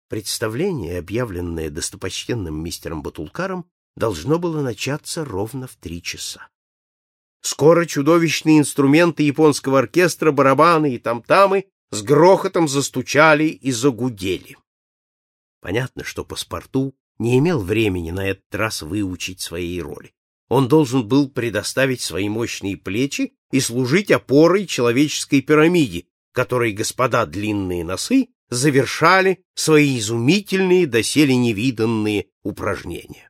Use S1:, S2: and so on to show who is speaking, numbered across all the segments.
S1: Представление, объявленное достопочтенным мистером Батулкаром, должно было начаться ровно в 3 часа. Скоро чудовищные инструменты японского оркестра, барабаны и там-тамы с грохотом застучали и загудели. Понятно, что паспорту не имел времени на этот раз выучить своей роли. Он должен был предоставить свои мощные плечи и служить опорой человеческой пирамиде, которой господа длинные носы завершали свои изумительные, доселе невиданные упражнения.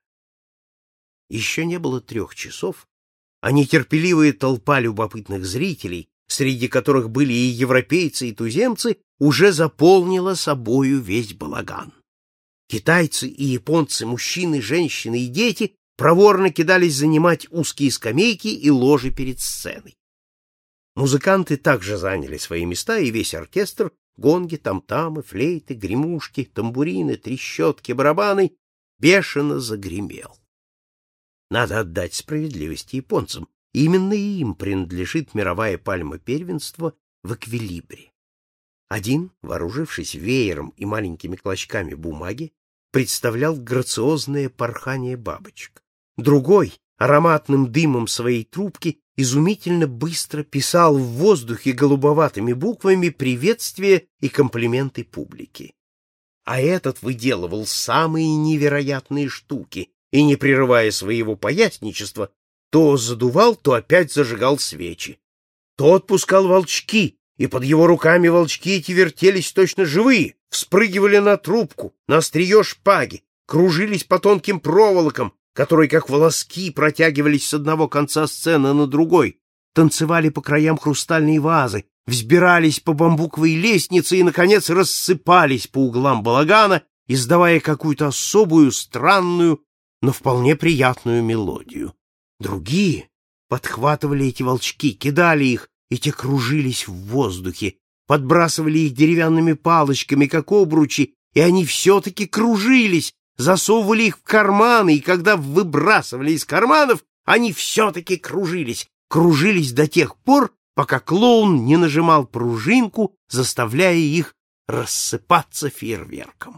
S1: Еще не было 3 часов, а нетерпеливая толпа любопытных зрителей, среди которых были и европейцы, и туземцы, уже заполнила собою весь балаган. Китайцы и японцы, мужчины, женщины и дети проворно кидались занимать узкие скамейки и ложи перед сценой. Музыканты также заняли свои места, и весь оркестр, гонги, там-тамы, флейты, гремушки, тамбурины, трещотки, барабаны, бешено загремел. Надо отдать справедливости японцам. Именно им принадлежит мировая пальма первенства в эквилибре. Один, вооружившись веером и маленькими клочками бумаги, представлял грациозное порхание бабочек. Другой, ароматным дымом своей трубки, изумительно быстро писал в воздухе голубоватыми буквами приветствия и комплименты публики. А этот выделывал самые невероятные штуки и, не прерывая своего поясничества, то задувал, то опять зажигал свечи. То отпускал волчки, и под его руками волчки эти вертелись точно живые, вспрыгивали на трубку, на острие шпаги, кружились по тонким проволокам, которые, как волоски, протягивались с одного конца сцены на другой, танцевали по краям хрустальной вазы, взбирались по бамбуковой лестнице и, наконец, рассыпались по углам балагана, издавая какую-то особую, странную, но вполне приятную мелодию. Другие подхватывали эти волчки, кидали их, и те кружились в воздухе, подбрасывали их деревянными палочками, как обручи, и они все-таки кружились, засовывали их в карманы, и когда выбрасывали из карманов, они все-таки кружились до тех пор, пока клоун не нажимал пружинку, заставляя их рассыпаться фейерверком.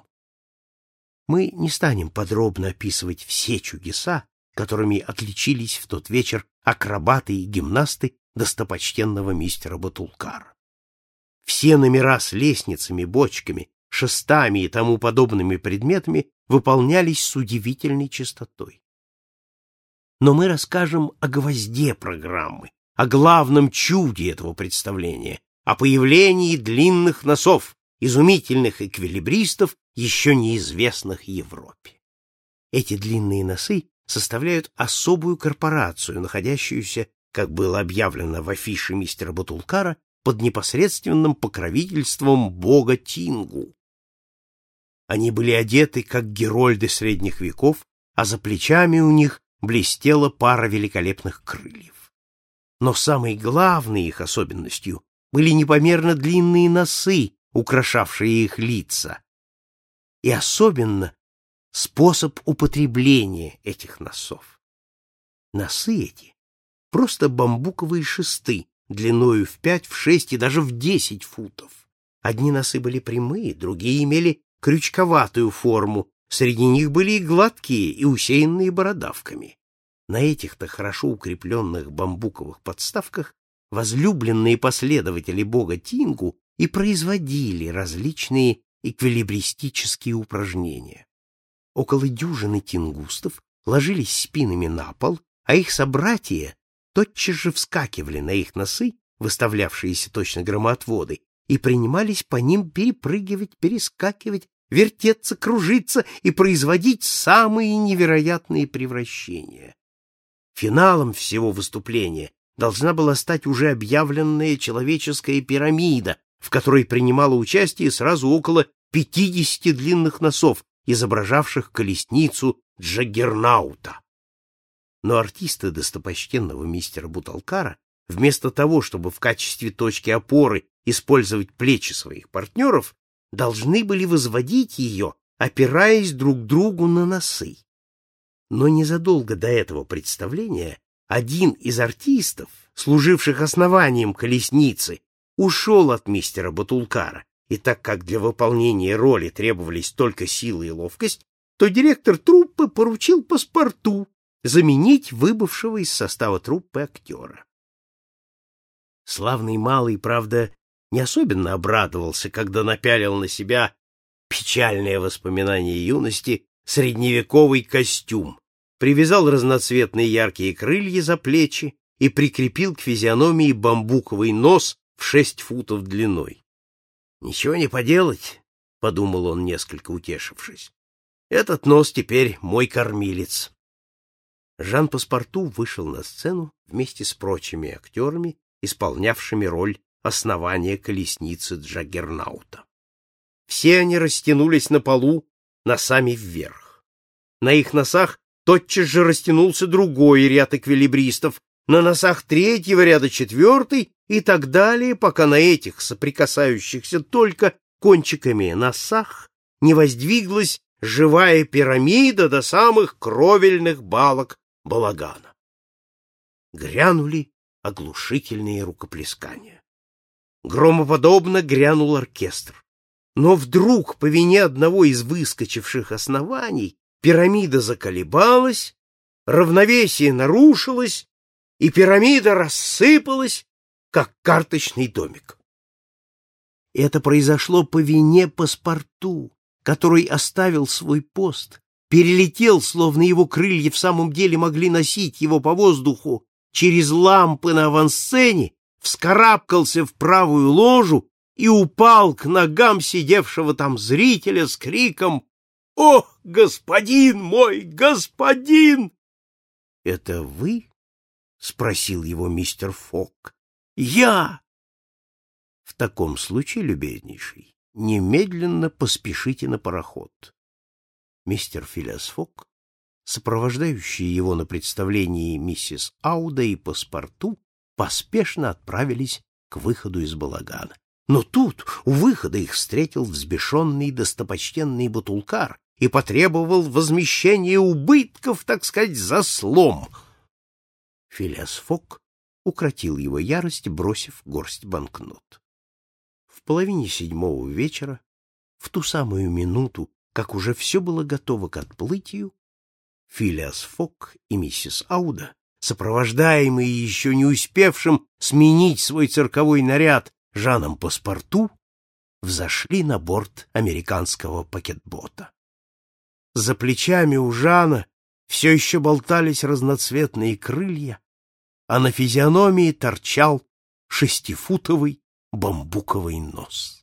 S1: Мы не станем подробно описывать все чудеса, которыми отличились в тот вечер акробаты и гимнасты достопочтенного мистера Батулкара. Все номера с лестницами, бочками, шестами и тому подобными предметами выполнялись с удивительной чистотой. Но мы расскажем о гвозде программы, о главном чуде этого представления, о появлении длинных носов, изумительных эквилибристов, еще неизвестных Европе. Эти длинные носы составляют особую корпорацию, находящуюся, как было объявлено в афише мистера Батулкара, под непосредственным покровительством бога Тингу. Они были одеты, как герольды средних веков, а за плечами у них блестела пара великолепных крыльев. Но самой главной их особенностью были непомерно длинные носы, украшавшие их лица, и особенно способ употребления этих носов. Носы эти — просто бамбуковые шесты, длиною в 5, в 6 и даже в 10 футов. Одни носы были прямые, другие имели крючковатую форму, среди них были и гладкие, и усеянные бородавками. На этих-то хорошо укрепленных бамбуковых подставках возлюбленные последователи бога Тингу и производили различные эквилибристические упражнения. Около дюжины тингустов ложились спинами на пол, а их собратья тотчас же вскакивали на их носы, выставлявшиеся точно громоотводы, и принимались по ним перепрыгивать, перескакивать, вертеться, кружиться и производить самые невероятные превращения. Финалом всего выступления должна была стать уже объявленная человеческая пирамида, в которой принимало участие сразу около 50 длинных носов, изображавших колесницу Джаггернаута. Но артисты достопочтенного мистера Батулкара, вместо того, чтобы в качестве точки опоры использовать плечи своих партнеров, должны были возводить ее, опираясь друг другу на носы. Но незадолго до этого представления один из артистов, служивших основанием колесницы, ушел от мистера Батулкара и так как для выполнения роли требовались только сила и ловкость, то директор труппы поручил Паспарту заменить выбывшего из состава труппы актера. Славный малый, правда, не особенно обрадовался, когда напялил на себя печальное воспоминание юности средневековый костюм, привязал разноцветные яркие крылья за плечи и прикрепил к физиономии бамбуковый нос в 6 футов длиной. «Ничего не поделать», — подумал он, несколько утешившись. «Этот нос теперь мой кормилец». Жан Паспарту вышел на сцену вместе с прочими актерами, исполнявшими роль основания колесницы Джаггернаута. Все они растянулись на полу носами вверх. На их носах тотчас же растянулся другой ряд эквилибристов, на носах третьего ряда четвертый и так далее, пока на этих, соприкасающихся только кончиками носах, не воздвиглась живая пирамида до самых кровельных балок балагана. Грянули оглушительные рукоплескания. Громоподобно грянул оркестр. Но вдруг, по вине одного из выскочивших оснований, пирамида заколебалась, равновесие нарушилось, и пирамида рассыпалась, как карточный домик. Это произошло по вине Паспарту, который оставил свой пост, перелетел, словно его крылья в самом деле могли носить его по воздуху, через лампы на авансцене, вскарабкался в правую ложу и упал к ногам сидевшего там зрителя с криком: «О, господин мой, господин!» «Это вы?» — спросил его мистер Фок. «Я!» «В таком случае, любезнейший, немедленно поспешите на пароход». Мистер Филиас Фок, сопровождающие его на представлении миссис Ауда и Паспарту, поспешно отправились к выходу из балагана. Но тут у выхода их встретил взбешенный достопочтенный Батулкар и потребовал возмещения убытков, так сказать, за слом. Филиас Фок укротил его ярость, бросив горсть банкнот. В 6:30 вечера, в ту самую минуту, как уже все было готово к отплытию, Филиас Фок и миссис Ауда, сопровождаемые еще не успевшим сменить свой цирковой наряд Жаном Паспарту, взошли на борт американского пакетбота. За плечами у Жана все еще болтались разноцветные крылья, а на физиономии торчал 6-футовый бамбуковый нос.